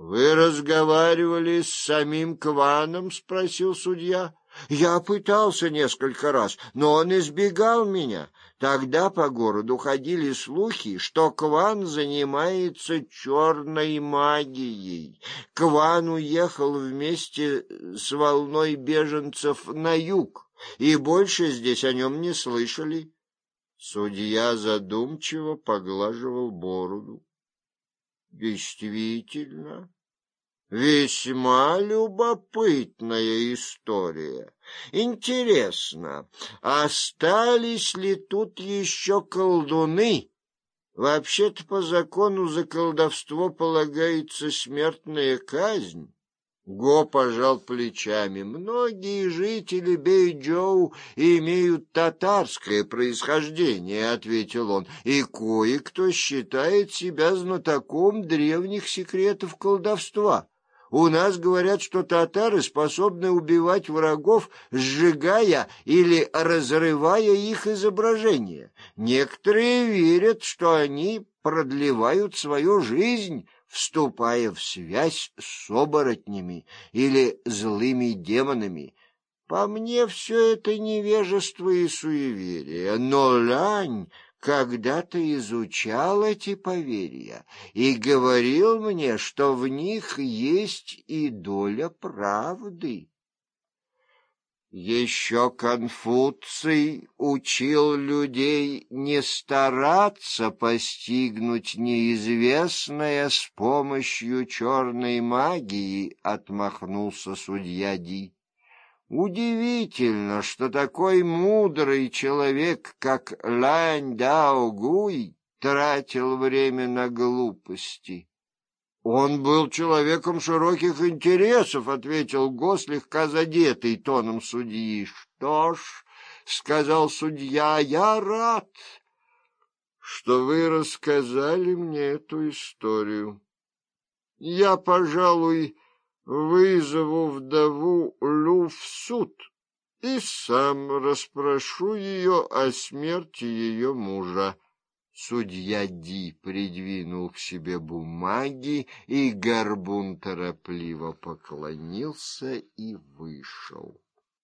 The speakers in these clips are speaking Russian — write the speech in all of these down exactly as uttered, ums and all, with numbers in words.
Вы разговаривали с самим Кваном? — спросил судья. — Я пытался несколько раз, но он избегал меня. Тогда по городу ходили слухи, что Кван занимается черной магией. Кван уехал вместе с волной беженцев на юг, и больше здесь о нем не слышали. Судья задумчиво поглаживал бороду. Действительно, весьма любопытная история. Интересно, остались ли тут еще колдуны? Вообще-то по закону за колдовство полагается смертная казнь. Го пожал плечами. Многие жители Бэйчжоу имеют татарское происхождение, — ответил он, — и кое-кто считает себя знатоком древних секретов колдовства. У нас говорят, что татары способны убивать врагов, сжигая или разрывая их изображения. Некоторые верят, что они продлевают свою жизнь, вступая в связь с оборотнями или злыми демонами. По мне, все это невежество и суеверие, но Лань когда-то изучал эти поверья и говорил мне, что в них есть и доля правды. Еще Конфуций учил людей не стараться постигнуть неизвестное с помощью черной магии, — отмахнулся судья Ди. Удивительно, что такой мудрый человек, как Лань Даогуй, тратил время на глупости. Он был человеком широких интересов, — ответил Го, слегка задетый тоном судьи. — Что ж, — сказал судья, — я рад, что вы рассказали мне эту историю. Я, пожалуй, вызову вдову Лю в суд и сам расспрошу ее о смерти ее мужа. Судья Ди придвинул к себе бумаги, и горбун торопливо поклонился и вышел.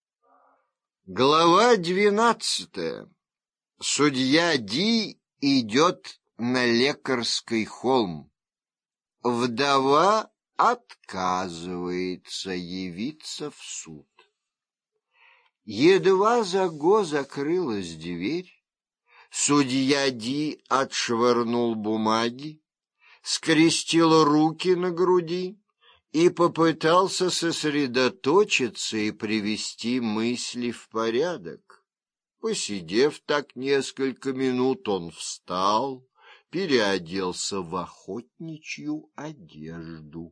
Глава двенадцатая. Судья Ди идет на Лекарский холм. Вдова отказывается явиться в суд. Едва за Го закрылась дверь, судья Ди отшвырнул бумаги, скрестил руки на груди и попытался сосредоточиться и привести мысли в порядок. Посидев так несколько минут, он встал, переоделся в охотничью одежду.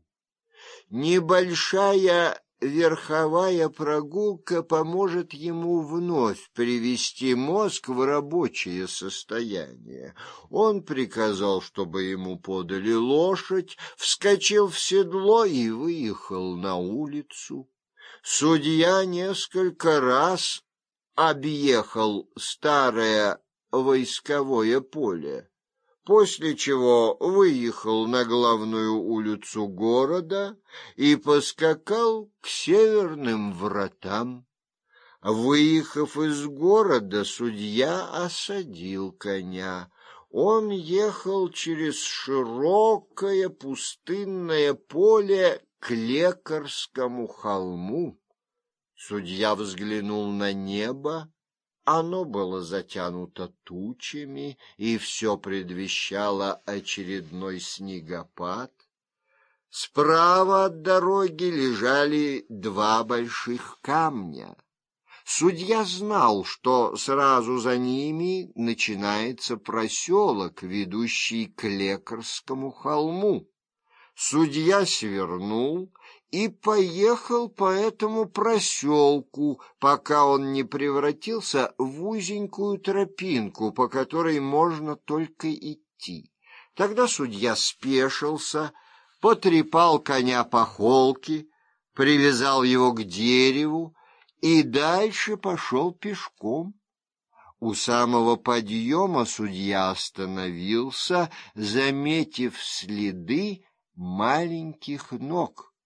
Небольшая верховая прогулка поможет ему вновь привести мозг в рабочее состояние. Он приказал, чтобы ему подали лошадь, вскочил в седло и выехал на улицу. Судья несколько раз объехал старое войсковое поле, после чего выехал на главную улицу города и поскакал к северным вратам. Выехав из города, судья осадил коня. Он ехал через широкое пустынное поле к Лекарскому холму. Судья взглянул на небо. Оно было затянуто тучами, и все предвещало очередной снегопад. Справа от дороги лежали два больших камня. Судья знал, что сразу за ними начинается проселок, ведущий к Лекарскому холму. Судья свернул и поехал по этому проселку, пока он не превратился в узенькую тропинку, по которой можно только идти. Тогда судья спешился, потрепал коня по холке, привязал его к дереву и дальше пошел пешком. У самого подъема судья остановился, заметив следы маленьких ног.